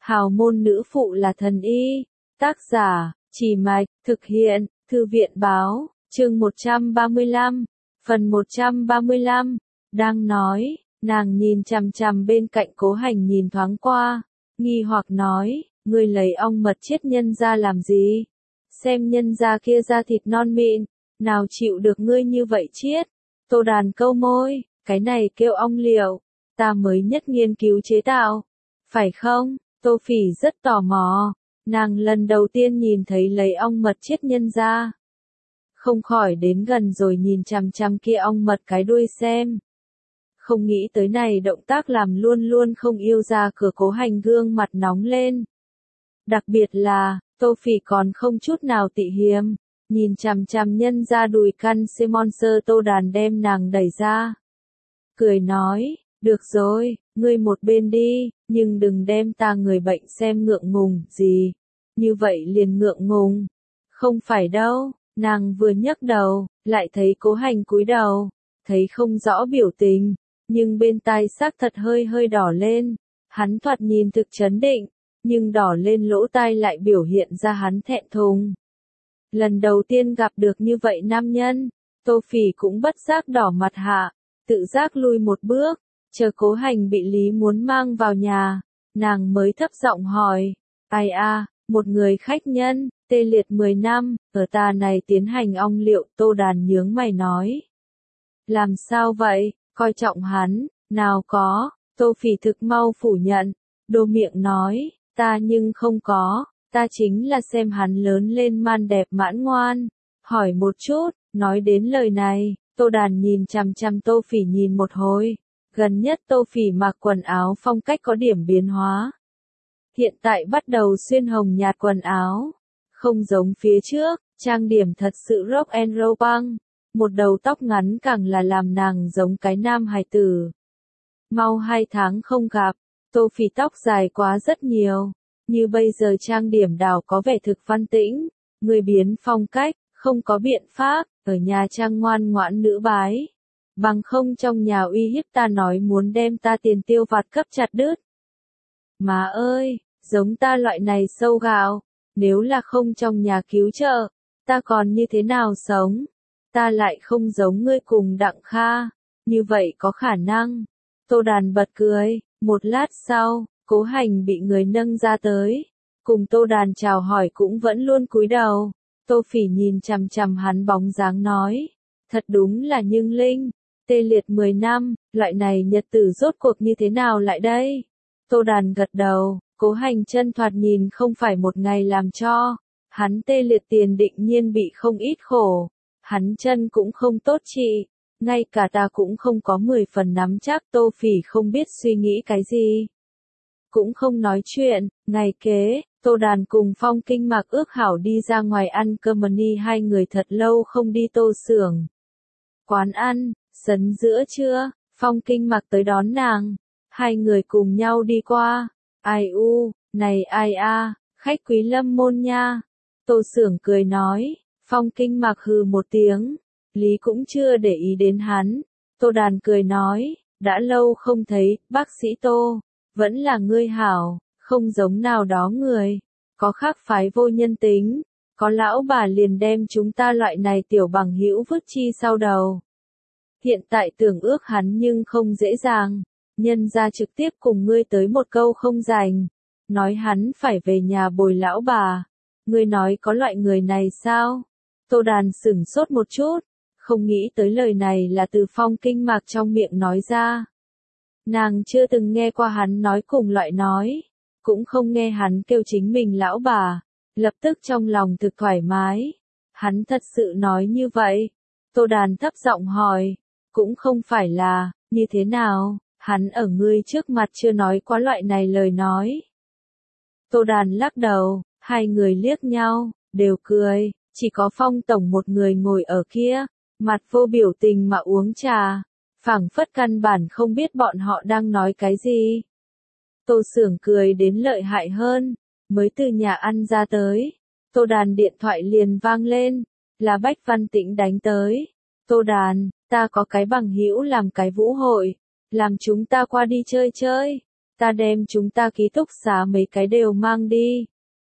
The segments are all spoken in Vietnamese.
Hào môn nữ phụ là thần y. Tác giả, Chỉ Mạch, thực hiện, Thư viện Báo, chương 135, phần 135, đang nói, nàng nhìn chằm chằm bên cạnh Cố Hành nhìn thoáng qua, nghi hoặc nói, ngươi lấy ong mật chiết nhân ra làm gì? Xem nhân ra kia da thịt non mịn, nào chịu được ngươi như vậy chiết? Tô Đàn câu môi, cái này kêu ong liệu, ta mới nhất nghiên cứu chế tạo, phải không? Tô Phỉ rất tò mò, nàng lần đầu tiên nhìn thấy lấy ong mật chiết nhân ra. Không khỏi đến gần rồi nhìn chằm chằm kia ong mật cái đuôi xem. Không nghĩ tới này động tác làm luôn luôn không yêu ra cửa Cố Hành gương mặt nóng lên. Đặc biệt là, Tô Phỉ còn không chút nào tị hiềm, nhìn chằm chằm nhân ra đùi căn Simonser. Tô Đàn đem nàng đẩy ra. Cười nói, được rồi, ngươi một bên đi, nhưng đừng đem ta người bệnh xem ngượng ngùng, gì. Như vậy liền ngượng ngùng. Không phải đâu, nàng vừa nhấc đầu, lại thấy Cố Hành cúi đầu, thấy không rõ biểu tình, nhưng bên tai xác thật hơi hơi đỏ lên. Hắn thoạt nhìn thực trấn định, nhưng đỏ lên lỗ tai lại biểu hiện ra hắn thẹn thùng. Lần đầu tiên gặp được như vậy nam nhân, Tô Phỉ cũng bất giác đỏ mặt hạ, tự giác lui một bước, chờ Cố Hành bị Lý muốn mang vào nhà, nàng mới thấp giọng hỏi, ai a, một người khách nhân, tê liệt 10 năm, ở ta này tiến hành ong liệu. Tô Đàn nhướng mày nói. Làm sao vậy, coi trọng hắn, nào có, Tô Phỉ thực mau phủ nhận, đô miệng nói, ta nhưng không có, ta chính là xem hắn lớn lên man đẹp mãn ngoan, hỏi một chút. Nói đến lời này, Tô Đàn nhìn chằm chằm Tô Phỉ nhìn một hồi, gần nhất Tô Phỉ mặc quần áo phong cách có điểm biến hóa. Hiện tại bắt đầu xuyên hồng nhạt quần áo, không giống phía trước, trang điểm thật sự rock and roll băng, một đầu tóc ngắn càng là làm nàng giống cái nam hài tử. Mau 2 tháng không gặp, Tô Phỉ tóc dài quá rất nhiều, như bây giờ trang điểm đảo có vẻ thực văn tĩnh, người biến phong cách, không có biện pháp, ở nhà trang ngoan ngoãn nữ bái. Bằng không trong nhà uy hiếp ta nói muốn đem ta tiền tiêu vặt cấp chặt đứt. Má ơi, giống ta loại này sâu gạo, nếu là không trong nhà cứu trợ, ta còn như thế nào sống? Ta lại không giống ngươi cùng Đặng Kha, như vậy có khả năng. Tô Đàn bật cười, một lát sau, Cố Hành bị người nâng ra tới, cùng Tô Đàn chào hỏi cũng vẫn luôn cúi đầu. Tô Phỉ nhìn chằm chằm hắn bóng dáng nói, thật đúng là nhưng linh, tê liệt 10 năm, loại này nhật tử rốt cuộc như thế nào lại đây? Tô Đàn gật đầu, Cố Hành chân thoạt nhìn không phải một ngày làm cho, hắn tê liệt tiền định nhiên bị không ít khổ, hắn chân cũng không tốt trị, ngay cả ta cũng không có 10 phần nắm chắc. Tô Phỉ không biết suy nghĩ cái gì, cũng không nói chuyện. Ngày kế, Tô Đàn cùng Phong Kinh Mạc ước hảo đi ra ngoài ăn cơm mani, hai người thật lâu không đi Tô xưởng. Quán ăn, sấn giữa trưa, Phong Kinh Mạc tới đón nàng, hai người cùng nhau đi qua. Ai u, này ai a, khách quý Lâm môn nha. Tô xưởng cười nói, Phong Kinh Mạc hừ một tiếng, Lý cũng chưa để ý đến hắn. Tô Đàn cười nói, đã lâu không thấy, bác sĩ Tô, vẫn là ngươi hảo, không giống nào đó người, có khác phái vô nhân tính, có lão bà liền đem chúng ta loại này tiểu bằng hữu vứt chi sau đầu. Hiện tại tưởng ước hắn nhưng không dễ dàng, nhân ra trực tiếp cùng ngươi tới một câu không dành, nói hắn phải về nhà bồi lão bà. Ngươi nói có loại người này sao? Tô Đàn sửng sốt một chút, không nghĩ tới lời này là từ Phong Kinh Mạc trong miệng nói ra. Nàng chưa từng nghe qua hắn nói cùng loại nói, cũng không nghe hắn kêu chính mình lão bà, lập tức trong lòng thực thoải mái. Hắn thật sự nói như vậy? Tô Đàn thấp giọng hỏi, cũng không phải là, như thế nào, hắn ở ngươi trước mặt chưa nói quá loại này lời nói. Tô Đàn lắc đầu, hai người liếc nhau, đều cười, chỉ có Phong tổng một người ngồi ở kia, mặt vô biểu tình mà uống trà, phảng phất căn bản không biết bọn họ đang nói cái gì. Tô xưởng cười đến lợi hại hơn, mới từ nhà ăn ra tới, Tô Đàn điện thoại liền vang lên, là Bách Văn Tĩnh đánh tới. Tô Đàn, ta có cái bằng hữu làm cái vũ hội, làm chúng ta qua đi chơi chơi, ta đem chúng ta ký túc xá mấy cái đều mang đi.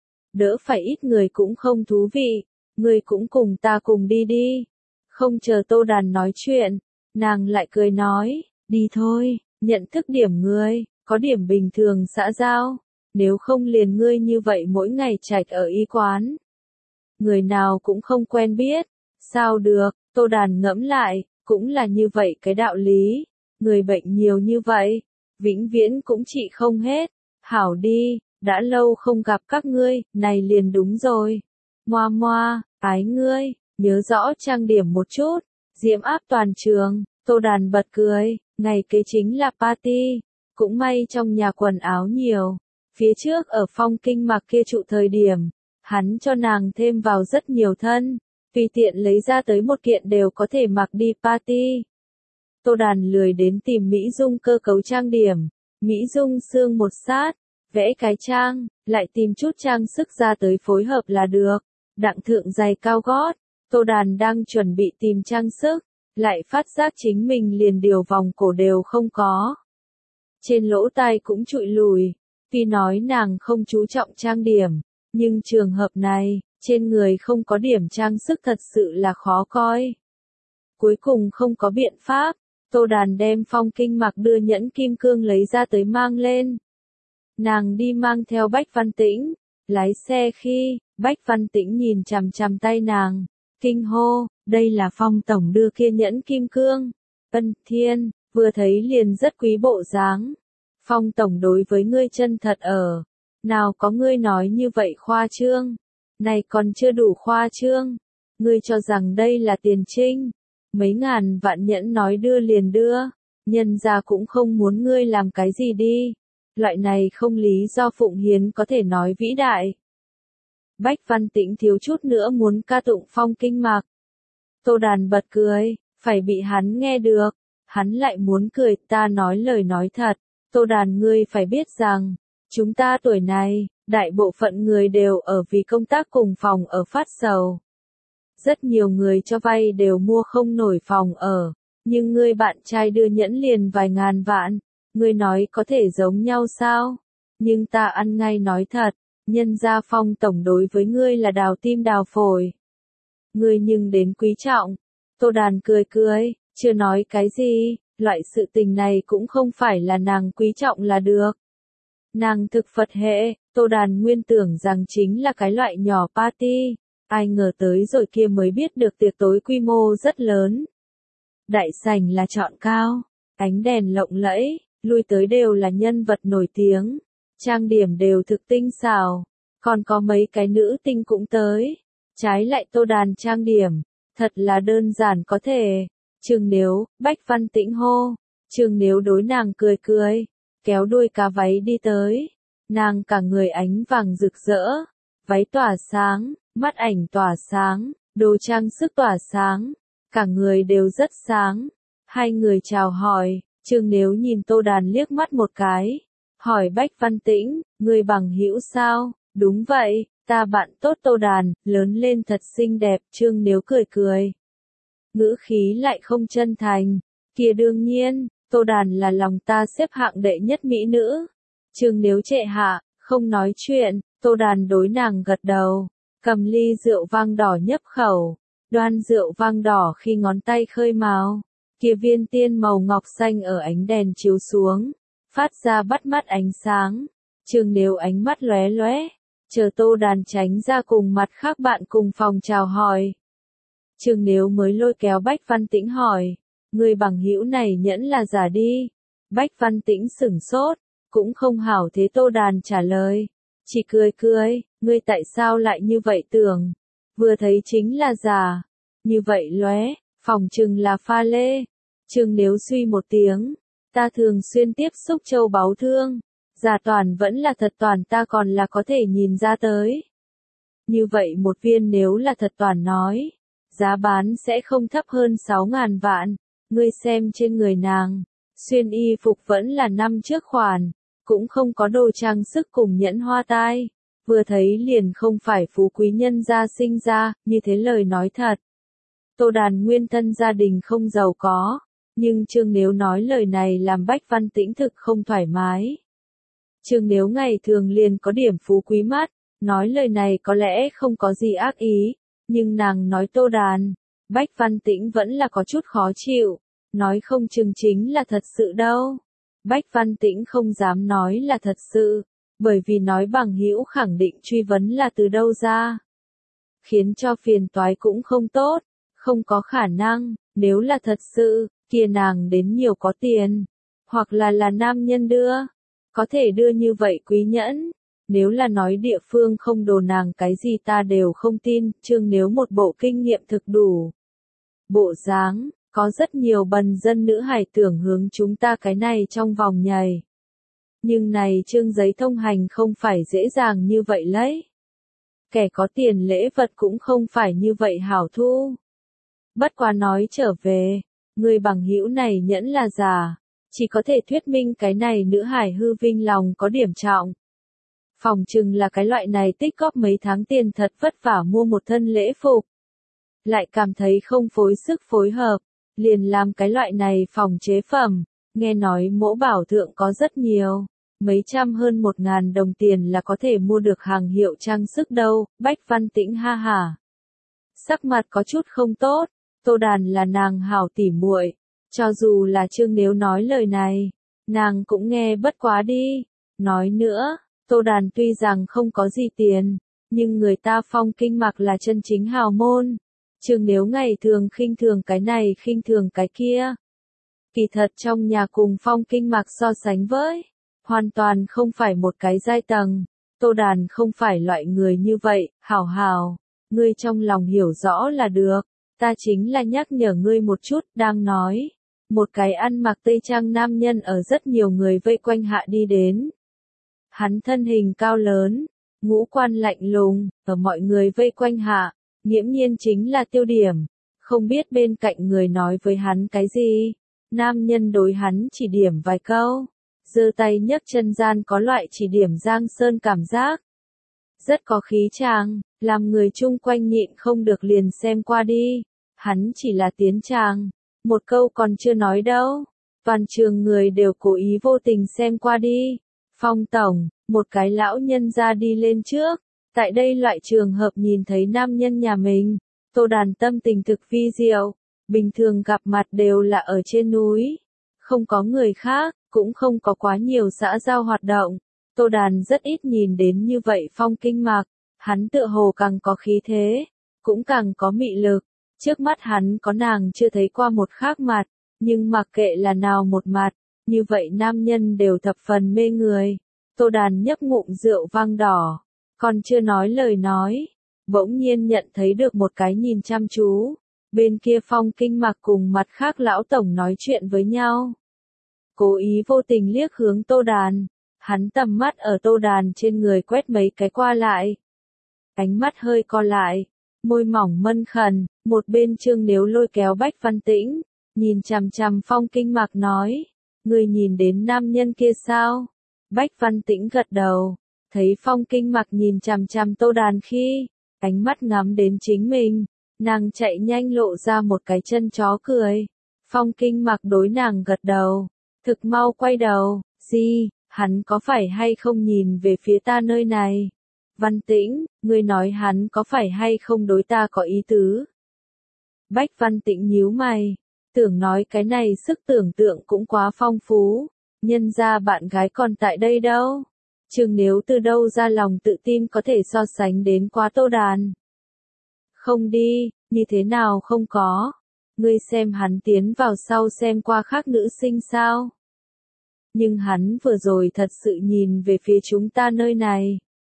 Đỡ phải ít người cũng không thú vị, ngươi cũng cùng ta cùng đi đi. Không chờ Tô Đàn nói chuyện, nàng lại cười nói, đi thôi, nhận thức điểm ngươi, có điểm bình thường xã giao, nếu không liền ngươi như vậy mỗi ngày chạch ở y quán. Người nào cũng không quen biết, sao được, Tô Đàn ngẫm lại, cũng là như vậy cái đạo lý, người bệnh nhiều như vậy, vĩnh viễn cũng trị không hết, hảo đi, đã lâu không gặp các ngươi, này liền đúng rồi. Moa moa, ái ngươi, nhớ rõ trang điểm một chút, diễm áp toàn trường, Tô Đàn bật cười, ngày kế chính là party, cũng may trong nhà quần áo nhiều, phía trước ở Phong Kinh Mạc kia trụ thời điểm, hắn cho nàng thêm vào rất nhiều thân, tùy tiện lấy ra tới một kiện đều có thể mặc đi party. Tô Đàn lười đến tìm Mỹ Dung cơ cấu trang điểm, Mỹ Dung xương một sát, vẽ cái trang, lại tìm chút trang sức ra tới phối hợp là được. Đặng thượng giày cao gót, Tô Đàn đang chuẩn bị tìm trang sức, lại phát giác chính mình liền điều vòng cổ đều không có. Trên lỗ tai cũng trụi lùi, tuy nói nàng không chú trọng trang điểm, nhưng trường hợp này, trên người không có điểm trang sức thật sự là khó coi. Cuối cùng không có biện pháp, Tô Đàn đem Phong Kinh Mạc đưa nhẫn kim cương lấy ra tới mang lên. Nàng đi mang theo Bách Văn Tĩnh, lái xe khi, Bách Văn Tĩnh nhìn chằm chằm tay nàng, kinh hô, đây là Phong tổng đưa kia nhẫn kim cương. Ân Thiên, vừa thấy liền rất quý bộ dáng. Phong tổng đối với ngươi chân thật ở. Nào có ngươi nói như vậy khoa trương. Này còn chưa đủ khoa trương. Ngươi cho rằng đây là tiền trinh. Mấy ngàn vạn nhẫn nói đưa liền đưa. Nhân ra cũng không muốn ngươi làm cái gì đi. Loại này không lý do Phụng Hiến có thể nói vĩ đại. Bách Văn Tĩnh thiếu chút nữa muốn ca tụng Phong Kinh Mạc. Tô Đàn bật cười, phải bị hắn nghe được. Hắn lại muốn cười, ta nói lời nói thật. Tô Đàn ngươi phải biết rằng, chúng ta tuổi này, đại bộ phận người đều ở vì công tác cùng phòng ở phát sầu. Rất nhiều người cho vay đều mua không nổi phòng ở, nhưng ngươi bạn trai đưa nhẫn liền vài ngàn vạn, ngươi nói có thể giống nhau sao? Nhưng ta ăn ngay nói thật, nhân gia Phong tổng đối với ngươi là đào tim đào phổi. Ngươi nhưng đến quý trọng. Tô Đàn cười cười, chưa nói cái gì, loại sự tình này cũng không phải là nàng quý trọng là được. Nàng thực Phật hệ, Tô Đàn nguyên tưởng rằng chính là cái loại nhỏ party, ai ngờ tới rồi kia mới biết được tiệc tối quy mô rất lớn. Đại sảnh là chọn cao, ánh đèn lộng lẫy, lui tới đều là nhân vật nổi tiếng, trang điểm đều thực tinh xảo, còn có mấy cái nữ tinh cũng tới. Trái lại Tô Đàn trang điểm, thật là đơn giản có thể. Trương Nếu, Bách Văn Tĩnh hô, Trương Nếu đối nàng cười cười, kéo đuôi cá váy đi tới. Nàng cả người ánh vàng rực rỡ, váy tỏa sáng, mắt ảnh tỏa sáng, đồ trang sức tỏa sáng, cả người đều rất sáng. Hai người chào hỏi, Trương Nếu nhìn Tô Đàn liếc mắt một cái, hỏi Bách Văn Tĩnh, người bằng hữu sao? Đúng vậy, ta bạn tốt Tô Đàn, lớn lên thật xinh đẹp. Trương Nếu cười cười, ngữ khí lại không chân thành, kia đương nhiên, Tô Đàn là lòng ta xếp hạng đệ nhất mỹ nữ. Trương Nếu trệ hạ, không nói chuyện, Tô Đàn đối nàng gật đầu, cầm ly rượu vang đỏ nhấp khẩu, đoan rượu vang đỏ khi ngón tay khơi màu, kia viên tiên màu ngọc xanh ở ánh đèn chiếu xuống, phát ra bắt mắt ánh sáng. Trương Nếu ánh mắt lóe lóe, chờ Tô Đàn tránh ra cùng mặt khác bạn cùng phòng chào hỏi. Trương Nếu mới lôi kéo Bách Văn Tĩnh hỏi, người bằng hữu này nhẫn là giả đi. Bách Văn Tĩnh sửng sốt, cũng không hảo thế Tô Đàn trả lời, chỉ cười cười, ngươi tại sao lại như vậy tưởng, vừa thấy chính là giả, như vậy lóe, phòng chừng là pha lê. Trương Nếu suy một tiếng, ta thường xuyên tiếp xúc châu báu thương, giả toàn vẫn là thật toàn ta còn là có thể nhìn ra tới. Như vậy một viên nếu là thật toàn nói, giá bán sẽ không thấp hơn 6.000 vạn, ngươi xem trên người nàng, xuyên y phục vẫn là năm trước khoản, cũng không có đồ trang sức cùng nhẫn hoa tai, vừa thấy liền không phải phú quý nhân gia sinh ra, như thế lời nói thật. Tô Đàn nguyên thân gia đình không giàu có, nhưng Trương Nếu nói lời này làm Bách Văn Tĩnh thực không thoải mái. Trương Nếu ngày thường liền có điểm phú quý mắt, nói lời này có lẽ không có gì ác ý, nhưng nàng nói Tô Đàn, Bách Văn Tĩnh vẫn là có chút khó chịu, nói không chừng chính là thật sự đâu. Bách Văn Tĩnh không dám nói là thật sự, bởi vì nói bằng hữu khẳng định truy vấn là từ đâu ra. Khiến cho phiền toái cũng không tốt, không có khả năng, nếu là thật sự, kia nàng đến nhiều có tiền, hoặc là nam nhân đưa, có thể đưa như vậy quý nhẫn. Nếu là nói địa phương không đồ nàng cái gì ta đều không tin, Trương Nếu một bộ kinh nghiệm thực đủ. Bộ dáng, có rất nhiều bần dân nữ hài tưởng hướng chúng ta cái này trong vòng nhảy. Nhưng này trương giấy thông hành không phải dễ dàng như vậy lấy. Kẻ có tiền lễ vật cũng không phải như vậy hảo thu. Bất quá nói trở về, người bằng hữu này nhẫn là giả, chỉ có thể thuyết minh cái này nữ hải hư vinh lòng có điểm trọng. Phòng chừng là cái loại này tích góp mấy tháng tiền thật vất vả mua một thân lễ phục. Lại cảm thấy không phối sức phối hợp, liền làm cái loại này phòng chế phẩm, nghe nói mỗ bảo thượng có rất nhiều, mấy trăm hơn 1.000 đồng tiền là có thể mua được hàng hiệu trang sức đâu. Bách Văn Tĩnh ha hả. Sắc mặt có chút không tốt, Tô Đàn là nàng hảo tỉ muội, cho dù là Trương Nếu nói lời này, nàng cũng nghe bất quá đi. Nói nữa, Tô Đàn tuy rằng không có gì tiền, nhưng người ta Phong Kinh Mặc là chân chính hào môn. Trương Nếu ngày thường khinh thường cái này khinh thường cái kia. Kỳ thật trong nhà cùng Phong Kinh Mặc so sánh với, hoàn toàn không phải một cái giai tầng. Tô Đàn không phải loại người như vậy, hảo hảo, ngươi trong lòng hiểu rõ là được, ta chính là nhắc nhở ngươi một chút, đang nói. Một cái ăn mặc tây trang nam nhân ở rất nhiều người vây quanh hạ đi đến. Hắn thân hình cao lớn, ngũ quan lạnh lùng, ở mọi người vây quanh hạ, nghiễm nhiên chính là tiêu điểm. Không biết bên cạnh người nói với hắn cái gì, nam nhân đối hắn chỉ điểm vài câu, giơ tay nhấc chân gian có loại chỉ điểm Giang Sơn cảm giác. Rất có khí chàng, làm người chung quanh nhịn không được liền xem qua đi, hắn chỉ là tiến tràng, một câu còn chưa nói đâu, toàn trường người đều cố ý vô tình xem qua đi. Phong tổng, một cái lão nhân ra đi lên trước, tại đây loại trường hợp nhìn thấy nam nhân nhà mình, Tô Đàn tâm tình thực vi diệu, bình thường gặp mặt đều là ở trên núi, không có người khác, cũng không có quá nhiều xã giao hoạt động, Tô Đàn rất ít nhìn đến như vậy Phong Kinh Mặc, hắn tựa hồ càng có khí thế, cũng càng có mị lực, trước mắt hắn có nàng chưa thấy qua một khác mặt, nhưng mặc kệ là nào một mặt, như vậy nam nhân đều thập phần mê người. Tô Đàn nhấp ngụm rượu vang đỏ, còn chưa nói lời nói, bỗng nhiên nhận thấy được một cái nhìn chăm chú, bên kia Phong Kinh Mặc cùng mặt khác lão tổng nói chuyện với nhau. Cố ý vô tình liếc hướng Tô Đàn, hắn tầm mắt ở Tô Đàn trên người quét mấy cái qua lại. Ánh mắt hơi co lại, môi mỏng mân khẩn, một bên Trương Nếu lôi kéo Bách Văn Tĩnh, nhìn chằm chằm Phong Kinh Mặc nói, người nhìn đến nam nhân kia sao? Bách Văn Tĩnh gật đầu, thấy Phong Kinh Mặc nhìn chằm chằm Tô Đàn khi, ánh mắt ngắm đến chính mình, nàng chạy nhanh lộ ra một cái chân chó cười. Phong Kinh Mặc đối nàng gật đầu, thực mau quay đầu, gì, hắn có phải hay không nhìn về phía ta nơi này? Văn Tĩnh, ngươi nói hắn có phải hay không đối ta có ý tứ? Bách Văn Tĩnh nhíu mày, tưởng nói cái này sức tưởng tượng cũng quá phong phú, nhân ra bạn gái còn tại đây đâu. Trương Nếu từ đâu ra lòng tự tin có thể so sánh đến quá Tô Đàn? Không đi, như thế nào không có? Ngươi xem hắn tiến vào sau xem qua khác nữ sinh sao? Nhưng hắn vừa rồi thật sự nhìn về phía chúng ta nơi này.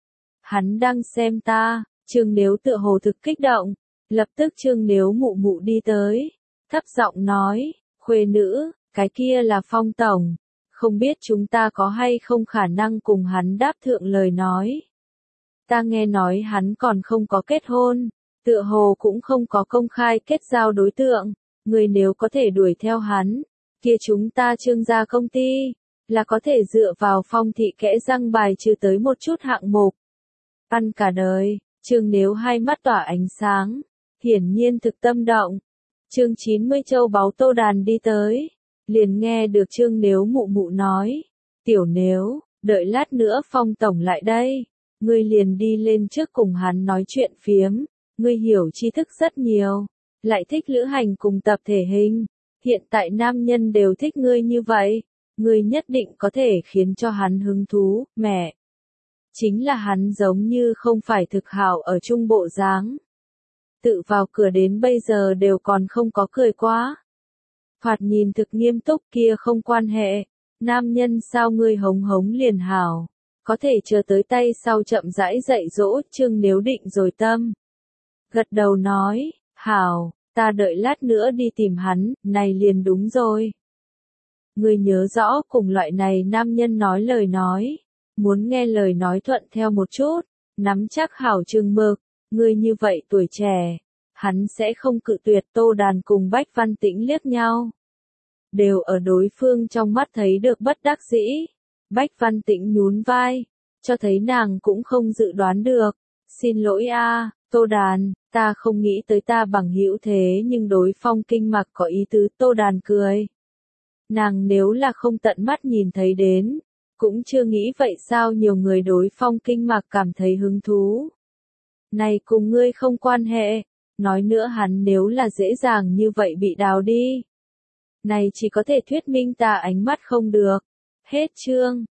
Hắn đang xem ta, Trương Nếu tựa hồ thực kích động, lập tức Trương Nếu mụ mụ đi tới, thấp giọng nói, khuê nữ, cái kia là Phong tổng, không biết chúng ta có hay không khả năng cùng hắn đáp thượng lời nói. Ta nghe nói hắn còn không có kết hôn, tựa hồ cũng không có công khai kết giao đối tượng, người nếu có thể đuổi theo hắn, kia chúng ta Trương gia công ty, là có thể dựa vào Phong thị kẽ răng bài trừ tới một chút hạng mục. Ăn cả đời, Trương Nếu hai mắt tỏa ánh sáng, hiển nhiên thực tâm động. Chương 90 châu báu Tô Đàn đi tới, liền nghe được Trương Nếu mụ mụ nói, tiểu Nếu, đợi lát nữa Phong tổng lại đây, ngươi liền đi lên trước cùng hắn nói chuyện phiếm, ngươi hiểu tri thức rất nhiều, lại thích lữ hành cùng tập thể hình, hiện tại nam nhân đều thích ngươi như vậy, ngươi nhất định có thể khiến cho hắn hứng thú, mẹ. Chính là hắn giống như không phải thực hảo ở trung bộ dáng. Tự vào cửa đến bây giờ đều còn không có cười quá. Thoạt nhìn thực nghiêm túc kia không quan hệ, nam nhân sao ngươi hống hống liền hảo, có thể chờ tới tay sau chậm rãi dạy dỗ, Trương Nếu định rồi tâm. Gật đầu nói, hảo, ta đợi lát nữa đi tìm hắn, này liền đúng rồi. Ngươi nhớ rõ cùng loại này nam nhân nói lời nói, muốn nghe lời nói thuận theo một chút, nắm chắc hảo chừng mực, ngươi như vậy tuổi trẻ, hắn sẽ không cự tuyệt. Tô Đàn cùng Bách Văn Tĩnh liếc nhau, đều ở đối phương trong mắt thấy được bất đắc dĩ. Bách Văn Tĩnh nhún vai, cho thấy nàng cũng không dự đoán được. Xin lỗi a, Tô Đàn, ta không nghĩ tới ta bằng hữu thế nhưng đối Phong Kinh Mặc có ý tứ. Tô Đàn cười. Nàng nếu là không tận mắt nhìn thấy đến, cũng chưa nghĩ vậy sao nhiều người đối Phong Kinh Mặc cảm thấy hứng thú. Này cùng ngươi không quan hệ, nói nữa hắn nếu là dễ dàng như vậy bị đào đi. Này chỉ có thể thuyết minh ta ánh mắt không được. Hết chương.